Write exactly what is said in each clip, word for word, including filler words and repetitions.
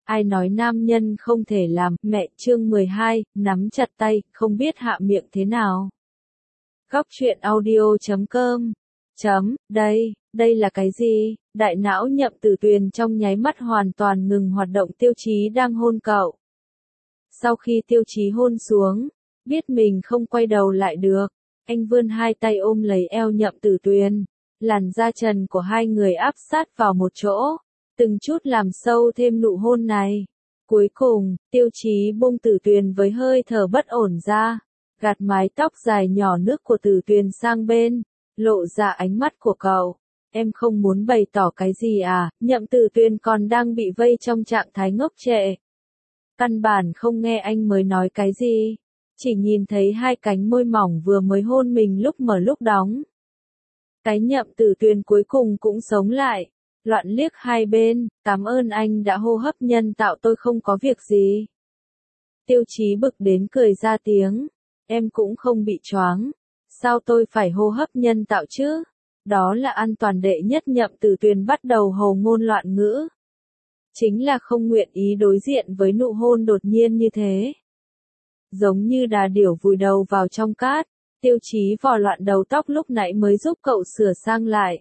Ai nói nam nhân không thể làm, mẹ chương mười hai, nắm chặt tay, không biết hạ miệng thế nào. Góc truyện audio chấm com chấm, đây, đây là cái gì? Đại não Nhậm Tử Tuyền trong nháy mắt hoàn toàn ngừng hoạt động. Tiêu Chí đang hôn cậu. Sau khi Tiêu Chí hôn xuống, biết mình không quay đầu lại được, anh vươn hai tay ôm lấy eo Nhậm Tử Tuyền, làn da trần của hai người áp sát vào một chỗ, từng chút làm sâu thêm nụ hôn này. Cuối cùng, Tiêu Chí buông Tử Tuyền với hơi thở bất ổn ra, gạt mái tóc dài nhỏ nước của Tử Tuyền sang bên, lộ ra ánh mắt của cậu. Em không muốn bày tỏ cái gì à? Nhậm Tử Tuyền còn đang bị vây trong trạng thái ngốc trệ. Căn bản không nghe anh mới nói cái gì, chỉ nhìn thấy hai cánh môi mỏng vừa mới hôn mình lúc mở lúc đóng. Cái Nhậm Tử Tuyền cuối cùng cũng sống lại, loạn liếc hai bên, cảm ơn anh đã hô hấp nhân tạo, tôi không có việc gì. Tiêu Chí bực đến cười ra tiếng, em cũng không bị choáng, sao tôi phải hô hấp nhân tạo chứ? Đó là an toàn đệ nhất. Nhậm Tử Tuyền bắt đầu hồ ngôn loạn ngữ. Chính là không nguyện ý đối diện với nụ hôn đột nhiên như thế. Giống như đà điểu vùi đầu vào trong cát, Tiêu Chí vò loạn đầu tóc lúc nãy mới giúp cậu sửa sang lại.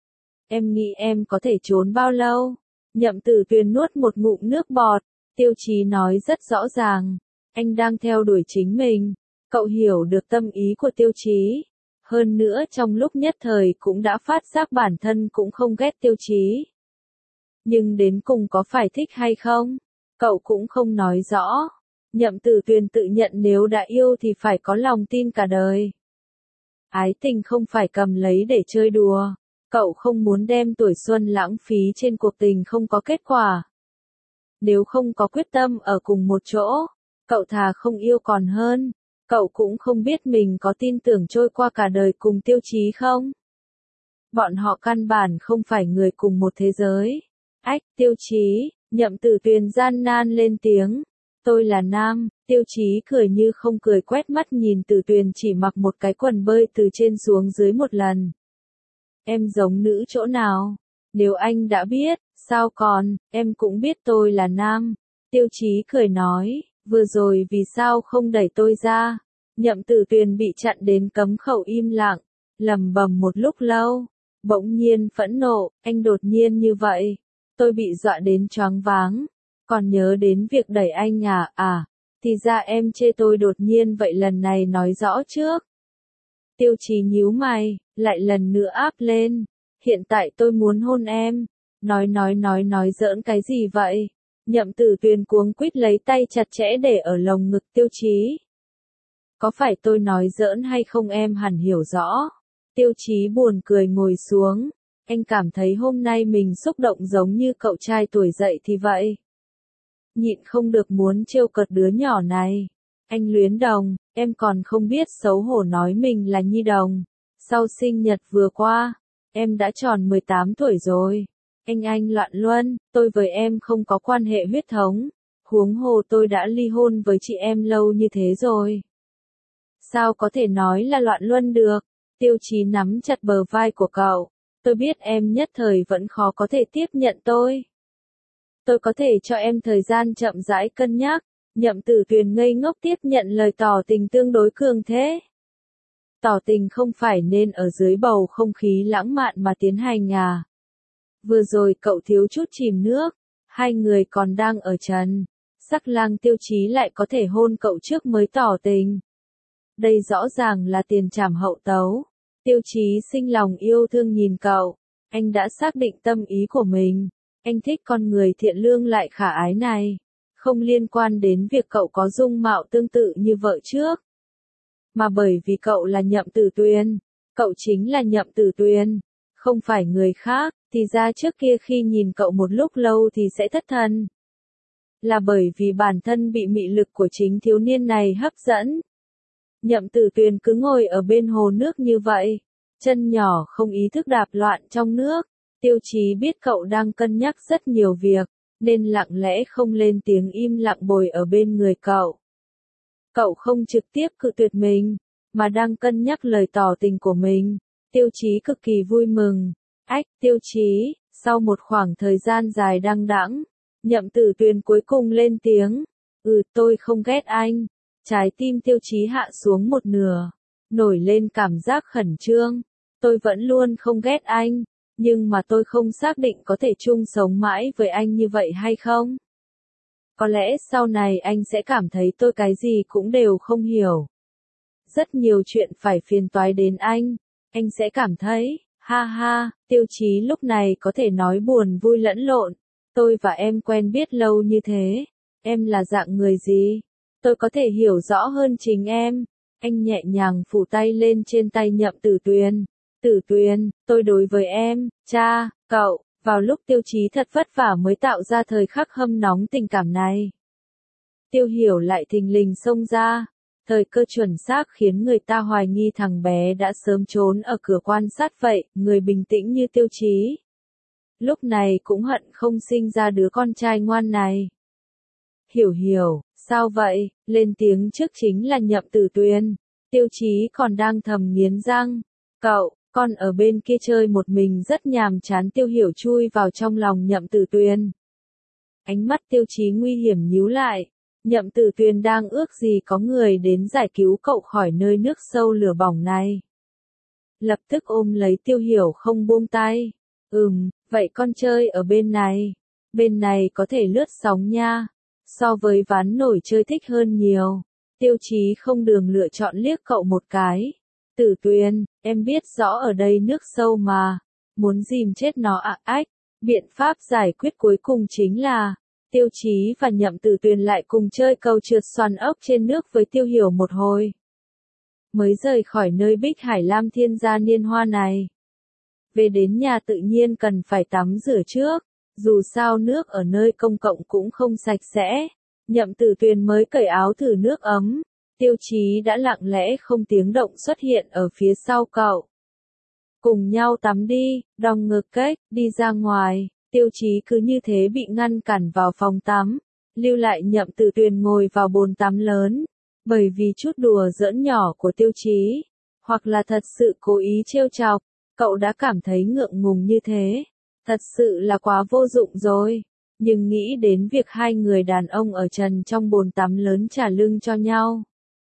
Em nghĩ em có thể trốn bao lâu? Nhậm Tử Tuyền nuốt một ngụm nước bọt, Tiêu Chí nói rất rõ ràng, anh đang theo đuổi chính mình. Cậu hiểu được tâm ý của Tiêu Chí. Hơn nữa trong lúc nhất thời cũng đã phát giác bản thân cũng không ghét Tiêu Chí. Nhưng đến cùng có phải thích hay không? Cậu cũng không nói rõ. Nhậm Tử Tuyền tự nhận nếu đã yêu thì phải có lòng tin cả đời. Ái tình không phải cầm lấy để chơi đùa. Cậu không muốn đem tuổi xuân lãng phí trên cuộc tình không có kết quả. Nếu không có quyết tâm ở cùng một chỗ, cậu thà không yêu còn hơn. Cậu cũng không biết mình có tin tưởng trôi qua cả đời cùng Tiêu Chí không? Bọn họ căn bản không phải người cùng một thế giới. Ách, Tiêu Chí, Nhậm Tử Tuyền gian nan lên tiếng. Tôi là nam. Tiêu Chí cười như không cười, quét mắt nhìn Tử Tuyền chỉ mặc một cái quần bơi từ trên xuống dưới một lần. Em giống nữ chỗ nào? Nếu anh đã biết, sao còn, em cũng biết tôi là nam. Tiêu Chí cười nói, vừa rồi vì sao không đẩy tôi ra? Nhậm Tử Tuyền bị chặn đến cấm khẩu im lặng, lầm bầm một lúc lâu, bỗng nhiên phẫn nộ, anh đột nhiên như vậy. Tôi bị dọa đến choáng váng, còn nhớ đến việc đẩy anh à, à, thì ra em chê tôi đột nhiên vậy, lần này nói rõ trước. Tiêu Chí nhíu mày, lại lần nữa áp lên, hiện tại tôi muốn hôn em. Nói nói nói nói giỡn cái gì vậy? Nhậm Tử Tuyền cuống quýt lấy tay chặt chẽ để ở lồng ngực Tiêu Chí. Có phải tôi nói giỡn hay không em hẳn hiểu rõ. Tiêu Chí buồn cười ngồi xuống, anh cảm thấy hôm nay mình xúc động giống như cậu trai tuổi dậy thì vậy. Nhịn không được muốn trêu cợt đứa nhỏ này. Anh Luyến Đồng, em còn không biết xấu hổ nói mình là nhi đồng. Sau sinh nhật vừa qua, em đã tròn mười tám tuổi rồi. Anh anh Loạn Luân, tôi với em không có quan hệ huyết thống. Huống hồ tôi đã ly hôn với chị em lâu như thế rồi. Sao có thể nói là Loạn Luân được? Tiêu Chí nắm chặt bờ vai của cậu. Tôi biết em nhất thời vẫn khó có thể tiếp nhận tôi. Tôi có thể cho em thời gian chậm rãi cân nhắc. Nhậm Tử Tuyền ngây ngốc tiếp nhận lời tỏ tình tương đối cường thế. Tỏ tình không phải nên ở dưới bầu không khí lãng mạn mà tiến hành à? Vừa rồi cậu thiếu chút chìm nước, hai người còn đang ở trần. Sắc lang Tiêu Chí lại có thể hôn cậu trước mới tỏ tình. Đây rõ ràng là tiền trảm hậu tấu. Tiêu Chí sinh lòng yêu thương nhìn cậu. Anh đã xác định tâm ý của mình. Anh thích con người thiện lương lại khả ái này. Không liên quan đến việc cậu có dung mạo tương tự như vợ trước. Mà bởi vì cậu là Nhậm Tử Tuyền. Cậu chính là Nhậm Tử Tuyền. Không phải người khác. Thì ra trước kia khi nhìn cậu một lúc lâu thì sẽ thất thần. Là bởi vì bản thân bị mị lực của chính thiếu niên này hấp dẫn. Nhậm Tử Tuyền cứ ngồi ở bên hồ nước như vậy, chân nhỏ không ý thức đạp loạn trong nước. Tiêu Chí biết cậu đang cân nhắc rất nhiều việc, nên lặng lẽ không lên tiếng, im lặng bồi ở bên người cậu. Cậu không trực tiếp cự tuyệt mình, mà đang cân nhắc lời tỏ tình của mình. Tiêu Chí cực kỳ vui mừng. Ách, Tiêu Chí, sau một khoảng thời gian dài đăng đẵng, Nhậm Tử Tuyền cuối cùng lên tiếng. Ừ, tôi không ghét anh. Trái tim Tiêu Chí hạ xuống một nửa. Nổi lên cảm giác khẩn trương. Tôi vẫn luôn không ghét anh. Nhưng mà tôi không xác định có thể chung sống mãi với anh như vậy hay không. Có lẽ sau này anh sẽ cảm thấy tôi cái gì cũng đều không hiểu. Rất nhiều chuyện phải phiền toái đến anh. Anh sẽ cảm thấy, ha ha, Tiêu Chí lúc này có thể nói buồn vui lẫn lộn. Tôi và em quen biết lâu như thế. Em là dạng người gì? Tôi có thể hiểu rõ hơn chính em. Anh nhẹ nhàng phủ tay lên trên tay Nhậm Tử Tuyền. Tử Tuyền, tôi đối với em, cha, cậu, vào lúc Tiêu Chí thật vất vả mới tạo ra thời khắc hâm nóng tình cảm này. Tiêu Hiểu lại thình lình xông ra. Thời cơ chuẩn xác khiến người ta hoài nghi thằng bé đã sớm trốn ở cửa quan sát vậy, người bình tĩnh như Tiêu Chí. Lúc này cũng hận không sinh ra đứa con trai ngoan này. Hiểu Hiểu, sao vậy, lên tiếng trước chính là Nhậm Tử Tuyền. Tiêu Chí còn đang thầm nghiến răng. Cậu, con ở bên kia chơi một mình rất nhàm chán. Tiêu Hiểu chui vào trong lòng Nhậm Tử Tuyền. Ánh mắt Tiêu Chí nguy hiểm nhíu lại. Nhậm Tử Tuyền đang ước gì có người đến giải cứu cậu khỏi nơi nước sâu lửa bỏng này. Lập tức ôm lấy Tiêu Hiểu không buông tay. Ừm, vậy con chơi ở bên này. Bên này có thể lướt sóng nha. So với ván nổi chơi thích hơn nhiều. Tiêu Chí không đường lựa chọn liếc cậu một cái. Tử Tuyền, em biết rõ ở đây nước sâu mà. Muốn dìm chết nó ạ ách. Biện pháp giải quyết cuối cùng chính là Tiêu Chí và Nhậm Tử Tuyền lại cùng chơi cầu trượt xoắn ốc trên nước với Tiêu Hiểu một hồi. Mới rời khỏi nơi Bích Hải Lam Thiên gia niên hoa này. Về đến nhà tự nhiên cần phải tắm rửa trước. Dù sao nước ở nơi công cộng cũng không sạch sẽ. Nhậm Tử Tuyền mới cởi áo thử nước ấm. Tiêu Chí đã lặng lẽ không tiếng động xuất hiện ở phía sau cậu. Cùng nhau tắm đi, đong ngực cách, đi ra ngoài. Tiêu Chí cứ như thế bị ngăn cản vào phòng tắm. Lưu lại Nhậm Tử Tuyền ngồi vào bồn tắm lớn. Bởi vì chút đùa giỡn nhỏ của Tiêu Chí. Hoặc là thật sự cố ý trêu chọc. Cậu đã cảm thấy ngượng ngùng như thế. Thật sự là quá vô dụng rồi. Nhưng nghĩ đến việc hai người đàn ông ở trần trong bồn tắm lớn trả lưng cho nhau.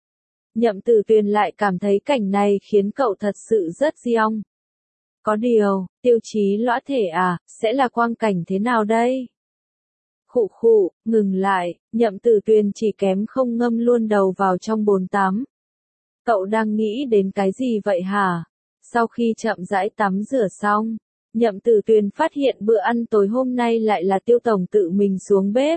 Nhậm Tử Tuyền lại cảm thấy cảnh này khiến cậu thật sự rất giong. Có điều, Tiêu Chí lõa thể à, sẽ là quang cảnh thế nào đây? Khụ khụ, ngừng lại, Nhậm Tử Tuyền chỉ kém không ngâm luôn đầu vào trong bồn tắm. Cậu đang nghĩ đến cái gì vậy hả? Sau khi chậm rãi tắm rửa xong, Nhậm Tử Tuyền phát hiện bữa ăn tối hôm nay lại là Tiêu tổng tự mình xuống bếp.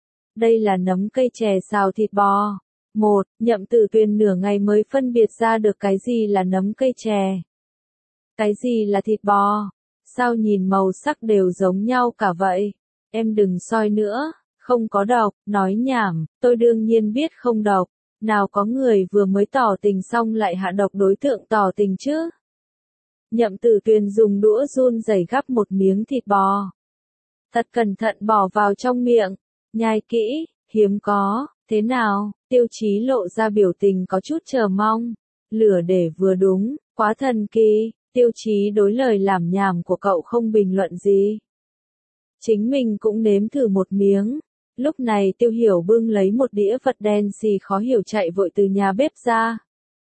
Đây là nấm cây chè xào thịt bò. Một, Nhậm Tử Tuyền nửa ngày mới phân biệt ra được cái gì là nấm cây chè. Cái gì là thịt bò? Sao nhìn màu sắc đều giống nhau cả vậy? Em đừng soi nữa, không có độc, nói nhảm, tôi đương nhiên biết không độc. Nào có người vừa mới tỏ tình xong lại hạ độc đối tượng tỏ tình chứ? Nhậm Tử Tuyền dùng đũa run rẩy gắp một miếng thịt bò. Thật cẩn thận bỏ vào trong miệng, nhai kỹ, hiếm có, thế nào? Tiêu Chí lộ ra biểu tình có chút chờ mong. Lửa để vừa đúng, quá thần kỳ. Tiêu Chí đối lời làm nhảm của cậu không bình luận gì. Chính mình cũng nếm thử một miếng. Lúc này Tiêu Hiểu bưng lấy một đĩa vật đen xì khó hiểu chạy vội từ nhà bếp ra.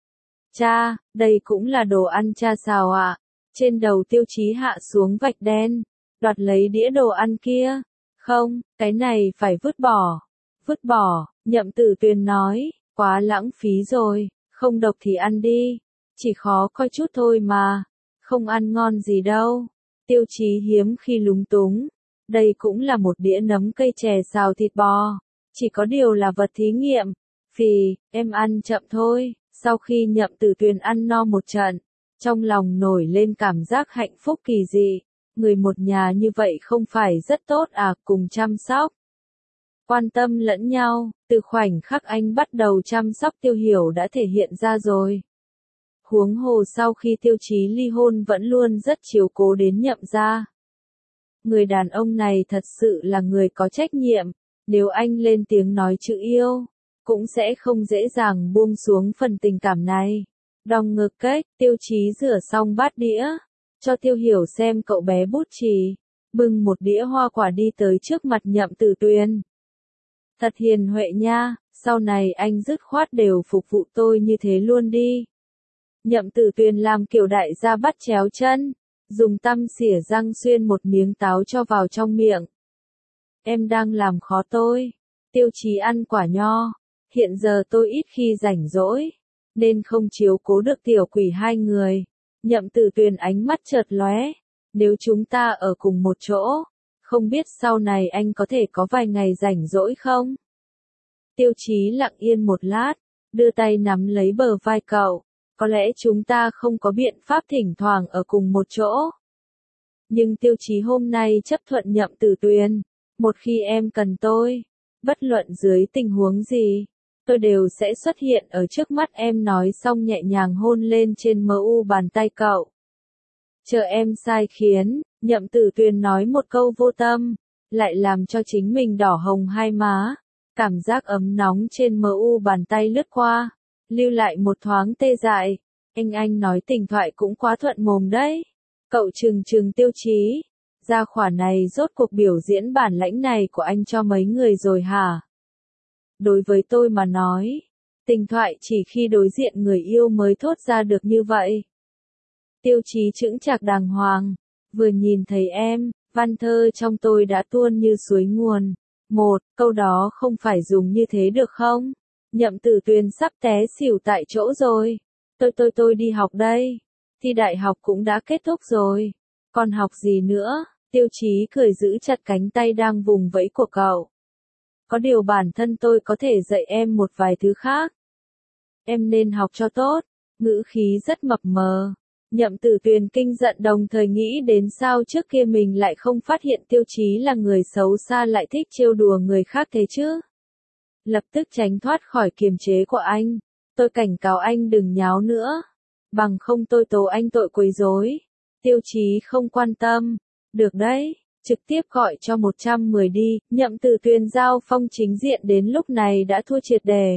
Cha, đây cũng là đồ ăn cha xào ạ. À? Trên đầu Tiêu Chí hạ xuống vạch đen, đoạt lấy đĩa đồ ăn kia. Không, cái này phải vứt bỏ. Vứt bỏ, Nhậm Tử Tuyền nói, quá lãng phí rồi, không độc thì ăn đi. Chỉ khó coi chút thôi mà, không ăn ngon gì đâu. Tiêu Chí hiếm khi lúng túng. Đây cũng là một đĩa nấm cây chè xào thịt bò. Chỉ có điều là vật thí nghiệm. Phì, em ăn chậm thôi. Sau khi Nhậm Tử Tuyền ăn no một trận, trong lòng nổi lên cảm giác hạnh phúc kỳ dị. Người một nhà như vậy không phải rất tốt à, cùng chăm sóc. Quan tâm lẫn nhau, từ khoảnh khắc anh bắt đầu chăm sóc Tiêu Hiểu đã thể hiện ra rồi. Huống hồ sau khi Tiêu Chí ly hôn vẫn luôn rất chiếu cố đến Nhậm gia. Người đàn ông này thật sự là người có trách nhiệm, nếu anh lên tiếng nói chữ yêu, cũng sẽ không dễ dàng buông xuống phần tình cảm này. Đong ngực cách, Tiêu Chí rửa xong bát đĩa, cho Tiêu Hiểu xem cậu bé bút chì. bưng một đĩa hoa quả đi tới trước mặt Nhậm Tử Tuyền. Thật hiền huệ nha, sau này anh dứt khoát đều phục vụ tôi như thế luôn đi. Nhậm Tử Tuyền làm kiểu đại gia bắt chéo chân, dùng tăm xỉa răng xuyên một miếng táo cho vào trong miệng. Em đang làm khó tôi. Tiêu Chí ăn quả nho. Hiện giờ tôi ít khi rảnh rỗi, nên không chiếu cố được tiểu quỷ hai người. Nhậm Tử Tuyền ánh mắt chợt lóe. Nếu chúng ta ở cùng một chỗ, không biết sau này anh có thể có vài ngày rảnh rỗi không? Tiêu Chí lặng yên một lát, đưa tay nắm lấy bờ vai cậu. Có lẽ chúng ta không có biện pháp thỉnh thoảng ở cùng một chỗ. Nhưng Tiêu Chí hôm nay chấp thuận Nhậm Tử Tuyền. Một khi em cần tôi, bất luận dưới tình huống gì, tôi đều sẽ xuất hiện ở trước mắt em, nói xong nhẹ nhàng hôn lên trên mờ u bàn tay cậu. Chờ em sai khiến, Nhậm Tử Tuyền nói một câu vô tâm, lại làm cho chính mình đỏ hồng hai má. Cảm giác ấm nóng trên mờ u bàn tay lướt qua, lưu lại một thoáng tê dại. Anh anh nói tình thoại cũng quá thuận mồm đấy. Cậu trừng trừng Tiêu Chí. Gia khỏa này rốt cuộc biểu diễn bản lãnh này của anh cho mấy người rồi hả? Đối với tôi mà nói, tình thoại chỉ khi đối diện người yêu mới thốt ra được như vậy. Tiêu Chí chững chạc đàng hoàng, vừa nhìn thấy em, văn thơ trong tôi đã tuôn như suối nguồn. Một, câu đó không phải dùng như thế được không? Nhậm Tử Tuyền sắp té xỉu tại chỗ rồi. Tôi tôi tôi đi học đây. Thi đại học cũng đã kết thúc rồi. Còn học gì nữa? Tiêu Chí cười giữ chặt cánh tay đang vùng vẫy của cậu. Có điều bản thân tôi có thể dạy em một vài thứ khác. Em nên học cho tốt. Ngữ khí rất mập mờ. Nhậm Tử Tuyền kinh giận, đồng thời nghĩ đến sao trước kia mình lại không phát hiện Tiêu Chí là người xấu xa lại thích trêu đùa người khác thế chứ. Lập tức tránh thoát khỏi kiềm chế của anh. Tôi cảnh cáo anh đừng nháo nữa. Bằng không tôi tố anh tội quấy rối. Tiêu Chí không quan tâm. Được đấy, trực tiếp gọi cho một trăm mười đi. Nhậm Tử Tuyền giao phong chính diện đến lúc này đã thua triệt đề.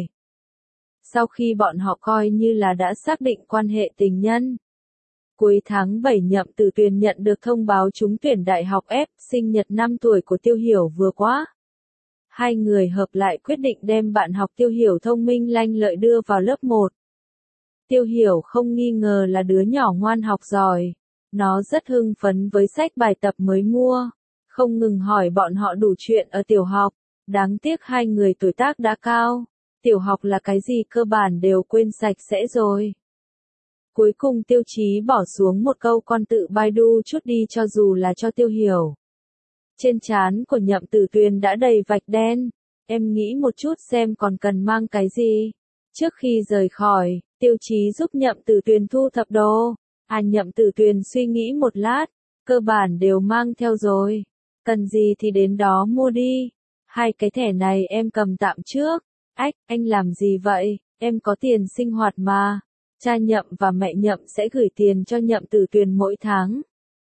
Sau khi bọn họ coi như là đã xác định quan hệ tình nhân. Cuối tháng bảy Nhậm Tử Tuyền nhận được thông báo trúng tuyển đại học F, sinh nhật năm tuổi của Tiêu Hiểu vừa qua. Hai người hợp lại quyết định đem bạn học Tiêu Hiểu thông minh lanh lợi đưa vào lớp một. Tiêu Hiểu không nghi ngờ là đứa nhỏ ngoan học giỏi. Nó rất hưng phấn với sách bài tập mới mua. Không ngừng hỏi bọn họ đủ chuyện ở tiểu học. Đáng tiếc hai người tuổi tác đã cao. Tiểu học là cái gì cơ bản đều quên sạch sẽ rồi. Cuối cùng Tiêu Chí bỏ xuống một câu con tự Baidu chút đi cho dù là cho Tiêu Hiểu. Trên trán của Nhậm Tử Tuyền đã đầy vạch đen. Em nghĩ một chút xem còn cần mang cái gì. Trước khi rời khỏi, Tiêu Chí giúp Nhậm Tử Tuyền thu thập đồ. À, Nhậm Tử Tuyền suy nghĩ một lát. Cơ bản đều mang theo rồi. Cần gì thì đến đó mua đi. Hai cái thẻ này em cầm tạm trước. Ách, anh làm gì vậy? Em có tiền sinh hoạt mà. Cha Nhậm và mẹ Nhậm sẽ gửi tiền cho Nhậm Tử Tuyền mỗi tháng.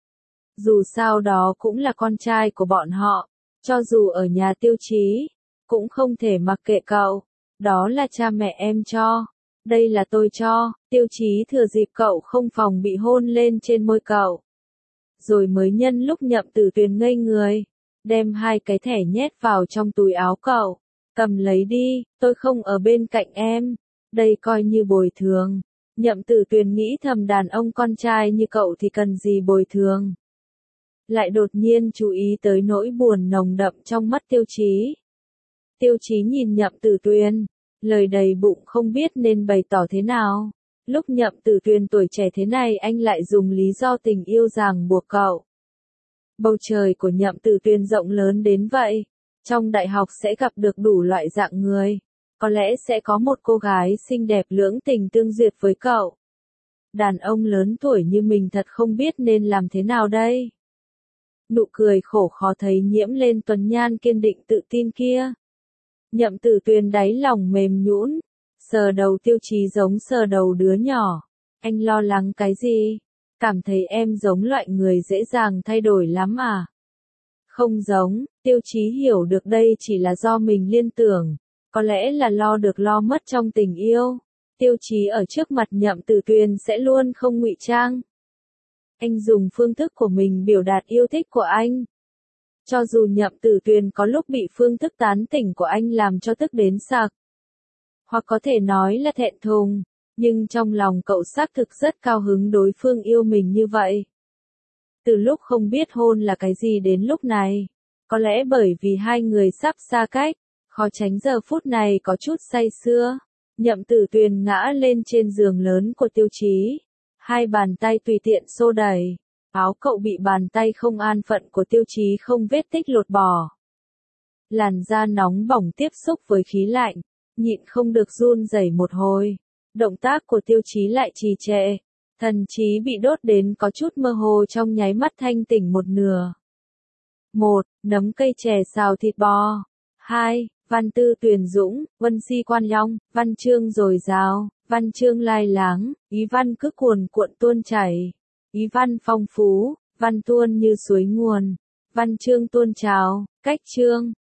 Dù sao đó cũng là con trai của bọn họ. Cho dù ở nhà Tiêu Chí, cũng không thể mặc kệ cậu. Đó là cha mẹ em cho. Đây là tôi cho. Tiêu Chí thừa dịp cậu không phòng bị hôn lên trên môi cậu. Rồi mới nhân lúc Nhậm Tử Tuyền ngây người. Đem hai cái thẻ nhét vào trong túi áo cậu. Cầm lấy đi, tôi không ở bên cạnh em. Đây coi như bồi thường. Nhậm Tử Tuyền nghĩ thầm, đàn ông con trai như cậu thì cần gì bồi thường. Lại đột nhiên chú ý tới nỗi buồn nồng đậm trong mắt Tiêu Chí. Tiêu Chí nhìn Nhậm Tử Tuyền, lời đầy bụng không biết nên bày tỏ thế nào. Lúc Nhậm Tử Tuyền tuổi trẻ thế này anh lại dùng lý do tình yêu ràng buộc cậu. Bầu trời của Nhậm Tử Tuyền rộng lớn đến vậy. Trong đại học sẽ gặp được đủ loại dạng người. Có lẽ sẽ có một cô gái xinh đẹp lưỡng tình tương duyệt với cậu. Đàn ông lớn tuổi như mình thật không biết nên làm thế nào đây. Nụ cười khổ khó thấy nhiễm lên tuấn nhan kiên định tự tin kia. Nhậm Tử Tuyền đáy lòng mềm nhũn, sờ đầu Tiêu Chí giống sờ đầu đứa nhỏ. Anh lo lắng cái gì? Cảm thấy em giống loại người dễ dàng thay đổi lắm à? Không giống. Tiêu Chí hiểu được đây chỉ là do mình liên tưởng. Có lẽ là lo được lo mất trong tình yêu. Tiêu Chí ở trước mặt Nhậm Tử Tuyền sẽ luôn không ngụy trang. Anh dùng phương thức của mình biểu đạt yêu thích của anh. Cho dù Nhậm Tử Tuyền có lúc bị phương thức tán tỉnh của anh làm cho tức đến sặc, hoặc có thể nói là thẹn thùng, nhưng trong lòng cậu xác thực rất cao hứng đối phương yêu mình như vậy. Từ lúc không biết hôn là cái gì đến lúc này, có lẽ bởi vì hai người sắp xa cách, khó tránh giờ phút này có chút say sưa. Nhậm Tử Tuyền ngã lên trên giường lớn của Tiêu Chí, hai bàn tay tùy tiện xô đẩy, áo cậu bị bàn tay không an phận của Tiêu Chí không vết tích lột bỏ. Làn da nóng bỏng tiếp xúc với khí lạnh, nhịn không được run rẩy một hồi. Động tác của Tiêu Chí lại trì trệ, thần trí bị đốt đến có chút mơ hồ trong nháy mắt thanh tỉnh một nửa. Một, nấm cây chè xào thịt bò. Hai, văn tư tuyển dũng, vân si quan long, văn chương dồi dào, văn chương lai láng, ý văn cứ cuồn cuộn tuôn chảy. Ý văn phong phú, văn tuôn như suối nguồn, văn chương tuôn trào, cách chương,